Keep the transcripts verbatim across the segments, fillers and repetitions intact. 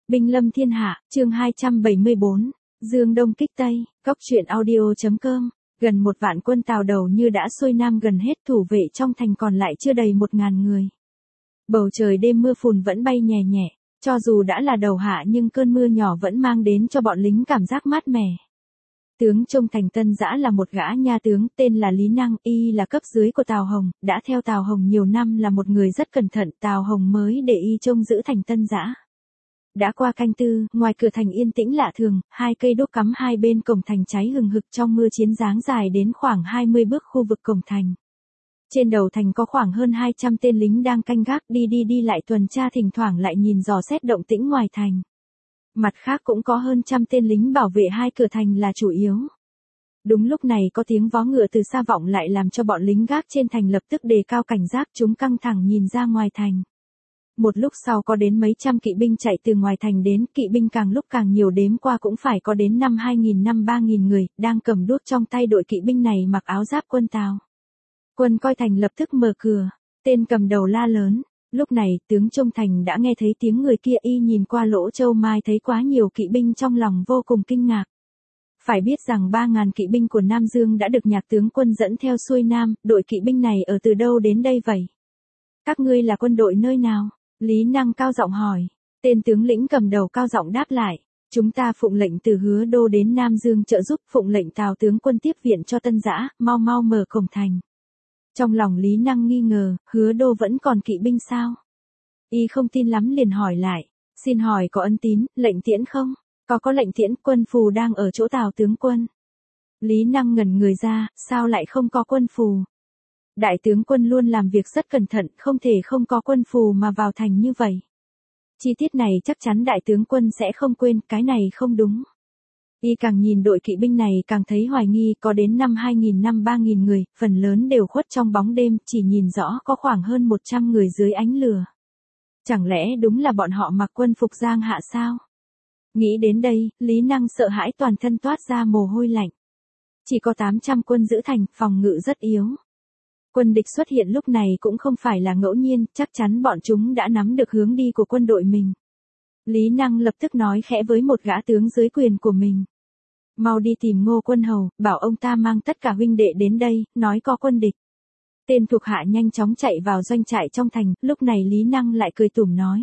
Binh lâm thiên hạ, chương hai trăm bảy mươi bốn, Dương Đông kích Tây, Cóc truyện audio.com, gần một vạn quân Tào đầu như đã xuôi nam gần hết, thủ vệ trong thành còn lại chưa đầy một ngàn người. Bầu trời đêm mưa phùn vẫn bay nhẹ nhẹ, cho dù đã là đầu hạ nhưng cơn mưa nhỏ vẫn mang đến cho bọn lính cảm giác mát mẻ. Tướng trông thành Tân Dã là một gã nha tướng tên là Lý Năng, y là cấp dưới của Tào Hồng, đã theo Tào Hồng nhiều năm, là một người rất cẩn thận, Tào Hồng mới để y trông giữ thành Tân Dã. Đã qua canh tư, ngoài cửa thành yên tĩnh lạ thường, hai cây đuốc cắm hai bên cổng thành cháy hừng hực trong mưa chiến dáng dài đến khoảng hai mươi bước khu vực cổng thành. Trên đầu thành có khoảng hơn hai trăm tên lính đang canh gác, đi đi đi lại tuần tra, thỉnh thoảng lại nhìn dò xét động tĩnh ngoài thành. Mặt khác cũng có hơn trăm tên lính bảo vệ hai cửa thành là chủ yếu. Đúng lúc này có tiếng vó ngựa từ xa vọng lại làm cho bọn lính gác trên thành lập tức đề cao cảnh giác, chúng căng thẳng nhìn ra ngoài thành. Một lúc sau có đến mấy trăm kỵ binh chạy từ ngoài thành đến, kỵ binh càng lúc càng nhiều, đếm qua cũng phải có đến năm hai nghìn năm ba nghìn người, đang cầm đuốc trong tay. Đội kỵ binh này mặc áo giáp quân Tào. Quân coi thành lập tức mở cửa, tên cầm đầu la lớn. Lúc này tướng trông thành đã nghe thấy tiếng người kia, y nhìn qua lỗ châu mai thấy quá nhiều kỵ binh, trong lòng vô cùng kinh ngạc. Phải biết rằng ba ngàn kỵ binh của Nam Dương đã được nhạc tướng quân dẫn theo xuôi nam, đội kỵ binh này ở từ đâu đến đây vậy? Các ngươi là quân đội nơi nào? Lý Năng cao giọng hỏi. Tên tướng lĩnh cầm đầu cao giọng đáp lại. Chúng ta phụng lệnh từ Hứa Đô đến Nam Dương trợ giúp, phụng lệnh Tào tướng quân tiếp viện cho Tân Dã, mau mau mở cổng thành. Trong lòng Lý Năng nghi ngờ, Hứa Đô vẫn còn kỵ binh sao? Y không tin lắm liền hỏi lại. Xin hỏi có ân tín, lệnh tiễn không? Có có lệnh tiễn, quân phù đang ở chỗ Tào tướng quân. Lý Năng ngẩn người ra, sao lại không có quân phù? Đại tướng quân luôn làm việc rất cẩn thận, không thể không có quân phù mà vào thành như vậy. Chi tiết này chắc chắn đại tướng quân sẽ không quên, cái này không đúng. Y càng nhìn đội kỵ binh này càng thấy hoài nghi, có đến năm hai nghìn năm ba nghìn người, phần lớn đều khuất trong bóng đêm, chỉ nhìn rõ có khoảng hơn một trăm người dưới ánh lửa. Chẳng lẽ đúng là bọn họ mặc quân phục Giang Hạ sao? Nghĩ đến đây, Lý Năng sợ hãi toàn thân toát ra mồ hôi lạnh. Chỉ có tám trăm quân giữ thành, phòng ngự rất yếu. Quân địch xuất hiện lúc này cũng không phải là ngẫu nhiên, chắc chắn bọn chúng đã nắm được hướng đi của quân đội mình. Lý Năng lập tức nói khẽ với một gã tướng dưới quyền của mình. Mau đi tìm Ngô Quân Hầu, bảo ông ta mang tất cả huynh đệ đến đây, nói có quân địch. Tên thuộc hạ nhanh chóng chạy vào doanh trại trong thành, lúc này Lý Năng lại cười tủm nói.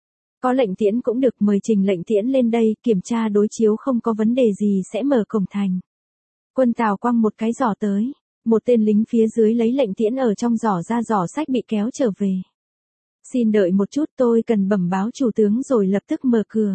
Có lệnh tiễn cũng được, mời trình lệnh tiễn lên đây, kiểm tra đối chiếu không có vấn đề gì sẽ mở cổng thành. Quân Tào quăng một cái giỏ tới. Một tên lính phía dưới lấy lệnh tiễn ở trong giỏ ra, giỏ sách bị kéo trở về. Xin đợi một chút, tôi cần bẩm báo chủ tướng rồi lập tức mở cửa.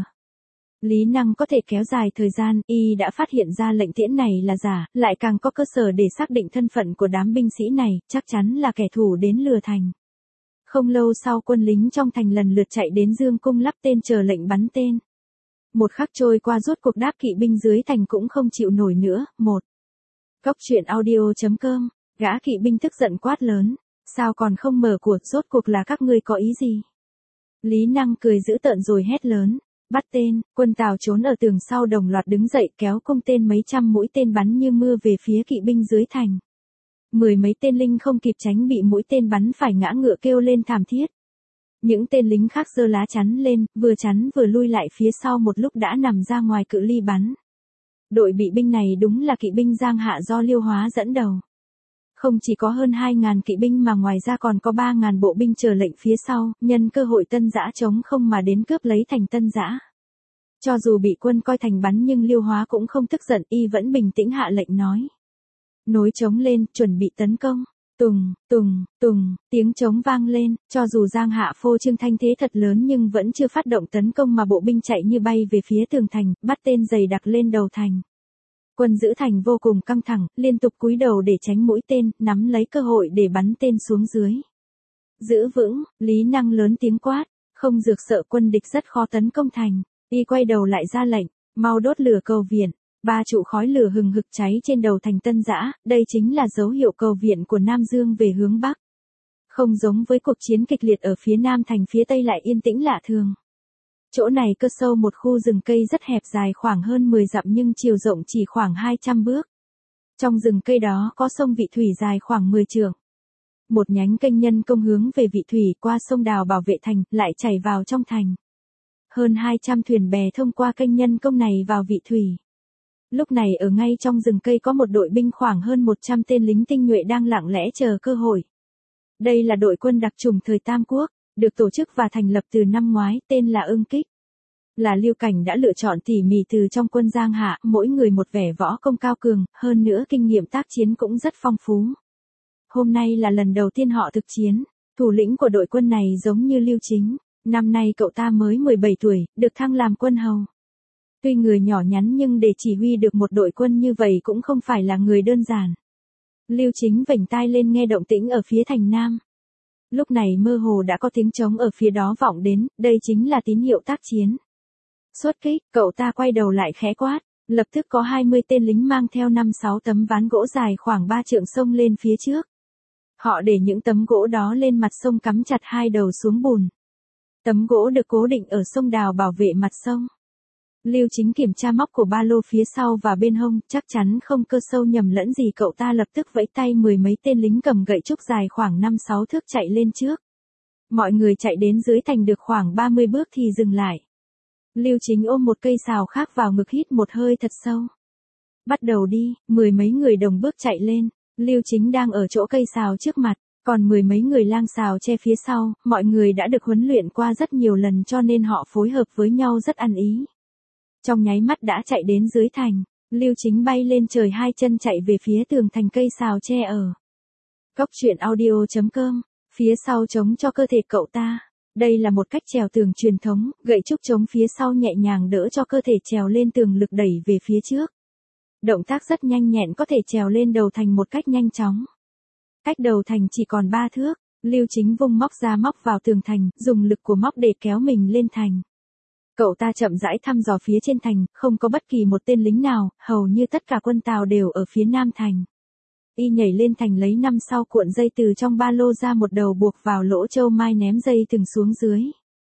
Lý Năng có thể kéo dài thời gian, y đã phát hiện ra lệnh tiễn này là giả, lại càng có cơ sở để xác định thân phận của đám binh sĩ này, chắc chắn là kẻ thù đến lừa thành. Không lâu sau quân lính trong thành lần lượt chạy đến Dương cung lắp tên chờ lệnh bắn tên. Một khắc trôi qua, rốt cuộc đáp kỵ binh dưới thành cũng không chịu nổi nữa. Một Cóc truyện audio.com, gã kỵ binh tức giận quát lớn. Sao còn không mở cuộc, rốt cuộc là các ngươi có ý gì? Lý Năng cười dữ tợn rồi hét lớn. Bắt tên, quân Tào trốn ở tường sau đồng loạt đứng dậy kéo cung tên, mấy trăm mũi tên bắn như mưa về phía kỵ binh dưới thành. Mười mấy tên lính không kịp tránh bị mũi tên bắn phải ngã ngựa kêu lên thảm thiết. Những tên lính khác giơ lá chắn lên, vừa chắn vừa lui lại phía sau, một lúc đã nằm ra ngoài cự ly bắn. Đội bị binh này đúng là kỵ binh Giang Hạ do Liêu Hóa dẫn đầu. Không chỉ có hơn hai ngàn kỵ binh mà ngoài ra còn có ba ngàn bộ binh chờ lệnh phía sau, nhân cơ hội Tân Dã chống không mà đến cướp lấy thành Tân Dã. Cho dù bị quân coi thành bắn nhưng Liêu Hóa cũng không tức giận, y vẫn bình tĩnh hạ lệnh nói. Nối trống lên, chuẩn bị tấn công. Tùng, tùng, tùng, tiếng trống vang lên, cho dù Giang Hạ phô trương thanh thế thật lớn nhưng vẫn chưa phát động tấn công mà bộ binh chạy như bay về phía tường thành, bắt tên dày đặc lên đầu thành. Quân giữ thành vô cùng căng thẳng, liên tục cúi đầu để tránh mũi tên, nắm lấy cơ hội để bắn tên xuống dưới. Giữ vững, Lý Năng lớn tiếng quát, không dược sợ quân địch rất khó tấn công thành. Y quay đầu lại ra lệnh, mau đốt lửa cầu viện. Ba trụ khói lửa hừng hực cháy trên đầu thành Tân Dã, đây chính là dấu hiệu cầu viện của Nam Dương về hướng Bắc. Không giống với cuộc chiến kịch liệt ở phía Nam thành, phía Tây lại yên tĩnh lạ thường. Chỗ này cơ sâu một khu rừng cây rất hẹp, dài khoảng hơn mười dặm nhưng chiều rộng chỉ khoảng hai trăm bước. Trong rừng cây đó có sông Vị Thủy dài khoảng mười trượng. Một nhánh kênh nhân công hướng về Vị Thủy qua sông Đào bảo vệ thành, lại chảy vào trong thành. Hơn hai trăm thuyền bè thông qua kênh nhân công này vào Vị Thủy. Lúc này ở ngay trong rừng cây có một đội binh khoảng hơn một trăm tên lính tinh nhuệ đang lặng lẽ chờ cơ hội. Đây là đội quân đặc chủng thời Tam Quốc, được tổ chức và thành lập từ năm ngoái, tên là Ưng Kích. Là Lưu Cảnh đã lựa chọn tỉ mỉ từ trong quân Giang Hạ, mỗi người một vẻ võ công cao cường, hơn nữa kinh nghiệm tác chiến cũng rất phong phú. Hôm nay là lần đầu tiên họ thực chiến, thủ lĩnh của đội quân này giống như Lưu Chính, năm nay cậu ta mới mười bảy tuổi, được thăng làm quân hầu. Tuy người nhỏ nhắn nhưng để chỉ huy được một đội quân như vậy cũng không phải là người đơn giản. Lưu Chính vểnh tai lên nghe động tĩnh ở phía thành Nam. Lúc này mơ hồ đã có tiếng trống ở phía đó vọng đến, đây chính là tín hiệu tác chiến. Xuất kích, cậu ta quay đầu lại khẽ quát, lập tức có hai mươi tên lính mang theo năm sáu tấm ván gỗ dài khoảng ba trượng xông lên phía trước. Họ để những tấm gỗ đó lên mặt sông cắm chặt hai đầu xuống bùn. Tấm gỗ được cố định ở sông đào bảo vệ mặt sông. Lưu Chính kiểm tra móc của ba lô phía sau và bên hông, chắc chắn không cơ sâu nhầm lẫn gì, cậu ta lập tức vẫy tay, mười mấy tên lính cầm gậy trúc dài khoảng năm sáu thước chạy lên trước. Mọi người chạy đến dưới thành được khoảng ba mươi bước thì dừng lại. Lưu Chính ôm một cây sào khác vào ngực, hít một hơi thật sâu. Bắt đầu đi, mười mấy người đồng bước chạy lên. Lưu Chính đang ở chỗ cây sào trước mặt, còn mười mấy người lang sào che phía sau, mọi người đã được huấn luyện qua rất nhiều lần cho nên họ phối hợp với nhau rất ăn ý. Trong nháy mắt đã chạy đến dưới thành, Lưu Chính bay lên trời, hai chân chạy về phía tường thành, cây sào che ở. Cốc truyện audio chấm com, phía sau chống cho cơ thể cậu ta. Đây là một cách trèo tường truyền thống, gậy trúc chống phía sau nhẹ nhàng đỡ cho cơ thể trèo lên tường, lực đẩy về phía trước. Động tác rất nhanh nhẹn, có thể trèo lên đầu thành một cách nhanh chóng. Cách đầu thành chỉ còn ba thước, Lưu Chính vung móc ra móc vào tường thành, dùng lực của móc để kéo mình lên thành. Cậu ta chậm rãi thăm dò phía trên thành, không có bất kỳ một tên lính nào, hầu như tất cả quân Tào đều ở phía nam thành. Y nhảy lên thành, lấy năm sau cuộn dây từ trong ba lô ra một đầu buộc vào lỗ châu mai, ném dây thừng xuống dưới.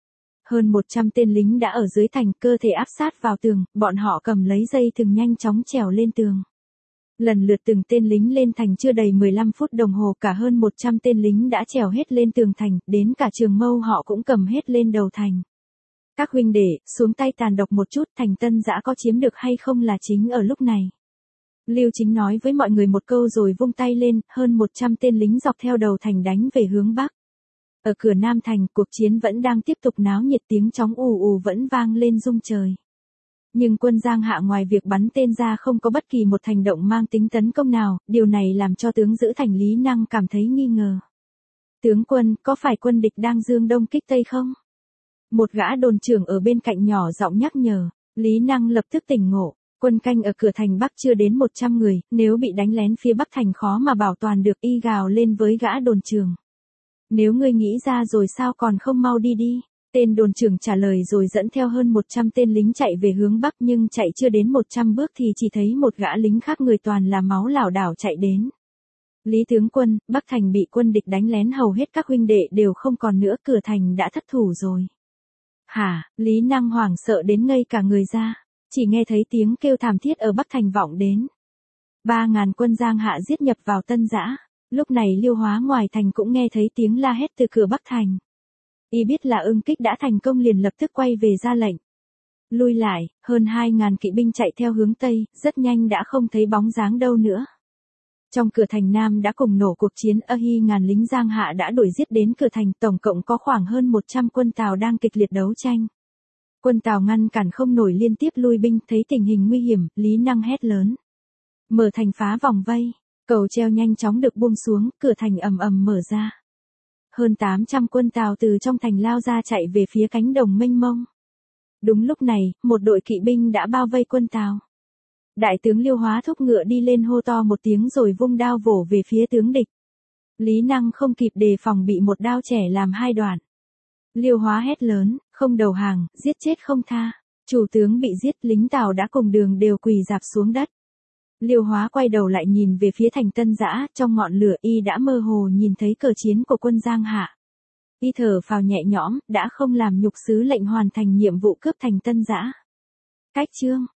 Hơn một trăm tên lính đã ở dưới thành, cơ thể áp sát vào tường, bọn họ cầm lấy dây thừng nhanh chóng trèo lên tường. Lần lượt từng tên lính lên thành, chưa đầy mười lăm phút đồng hồ cả hơn một trăm tên lính đã trèo hết lên tường thành, đến cả trường mâu họ cũng cầm hết lên đầu thành. Các huynh đệ, xuống tay tàn độc một chút, thành Tân Dã có chiếm được hay không là chính ở lúc này. Lưu Chính nói với mọi người một câu rồi vung tay lên, hơn một trăm tên lính dọc theo đầu thành đánh về hướng bắc. Ở cửa Nam thành, cuộc chiến vẫn đang tiếp tục náo nhiệt, tiếng trống ù ù vẫn vang lên rung trời. Nhưng quân Giang Hạ ngoài việc bắn tên ra không có bất kỳ một hành động mang tính tấn công nào, điều này làm cho tướng giữ thành Lý Năng cảm thấy nghi ngờ. Tướng quân, có phải quân địch đang dương đông kích tây không? Một gã đồn trưởng ở bên cạnh nhỏ giọng nhắc nhở, Lý Năng lập tức tỉnh ngộ. Quân canh ở cửa thành Bắc chưa đến một trăm người, nếu bị đánh lén phía Bắc thành khó mà bảo toàn được, y gào lên với gã đồn trưởng. Nếu ngươi nghĩ ra rồi sao còn không mau đi đi? Tên đồn trưởng trả lời rồi dẫn theo hơn một trăm tên lính chạy về hướng Bắc, nhưng chạy chưa đến một trăm bước thì chỉ thấy một gã lính khác, người toàn là máu, lảo đảo chạy đến. Lý tướng quân, Bắc thành bị quân địch đánh lén, hầu hết các huynh đệ đều không còn nữa, cửa thành đã thất thủ rồi. Hả? Lý Năng hoảng sợ đến ngây cả người ra. Chỉ nghe thấy tiếng kêu thảm thiết ở Bắc thành vọng đến. Ba ngàn quân Giang Hạ giết nhập vào Tân Dã. Lúc này Liêu Hóa ngoài thành cũng nghe thấy tiếng la hét từ cửa Bắc thành. Y biết là Ưng Kích đã thành công, liền lập tức quay về ra lệnh. Lui lại, hơn hai ngàn kỵ binh chạy theo hướng Tây, rất nhanh đã không thấy bóng dáng đâu nữa. Trong cửa thành Nam đã cùng nổ cuộc chiến, ơ hi ngàn lính Giang Hạ đã đuổi giết đến cửa thành, tổng cộng có khoảng hơn một trăm quân Tào đang kịch liệt đấu tranh. Quân Tào ngăn cản không nổi, liên tiếp lui binh, thấy tình hình nguy hiểm, Lý Năng hét lớn. Mở thành, phá vòng vây, cầu treo nhanh chóng được buông xuống, cửa thành ầm ầm mở ra. Hơn tám trăm quân Tào từ trong thành lao ra, chạy về phía cánh đồng mênh mông. Đúng lúc này, một đội kỵ binh đã bao vây quân Tào. Đại tướng Liêu Hóa thúc ngựa đi lên, hô to một tiếng rồi vung đao vỗ về phía tướng địch. Lý Năng không kịp đề phòng, bị một đao chẻ làm hai đoạn. Liêu Hóa hét lớn, không đầu hàng, giết chết không tha. Chủ tướng bị giết, lính Tào đã cùng đường đều quỳ rạp xuống đất. Liêu Hóa quay đầu lại nhìn về phía thành Tân Dã, trong ngọn lửa y đã mơ hồ nhìn thấy cờ chiến của quân Giang Hạ. Y thở phào nhẹ nhõm, đã không làm nhục sứ lệnh, hoàn thành nhiệm vụ cướp thành Tân Dã. Cách chương